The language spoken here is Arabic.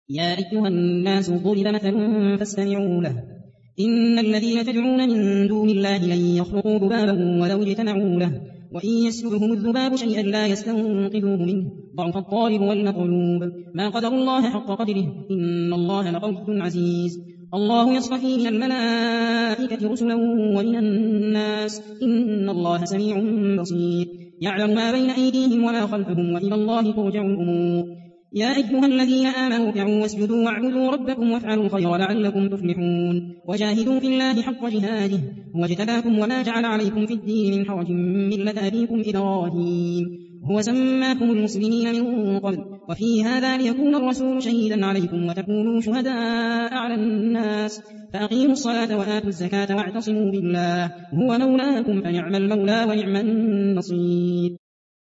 يا أيها الناس ضرب مثل فاستمعوا له إن الذين تدعون من دون الله لن يخلقوا ذبابا ولو اجتمعوا له وإن يسلبهم الذباب شيئا لا يستنقذوه منه ضعف الطالب والمطلوب ما قدر الله حق قدره إن الله لقوي عزيز الله يصطفي من الملائكة رسلا ومن الناس إن الله سميع بصير يعلم ما بين أيديهم وما خلفهم وإلى الله ترجع الأمور يا أيها الذين آمنوا اركعوا واسجدوا واعبدوا ربكم وافعلوا الخير لعلكم تفلحون وجاهدوا في الله حق جهاده هو اجتباكم وما جعل عليكم في الدين من حرج ملة أبيكم إبراهيم هو سماكم المسلمين من قبل وفي هذا ليكون الرسول شهيدا عليكم وتكونوا شهداء على الناس فأقيموا الصلاة وآتوا الزكاة واعتصموا بالله هو مولاكم فنعم المولى ونعم النصير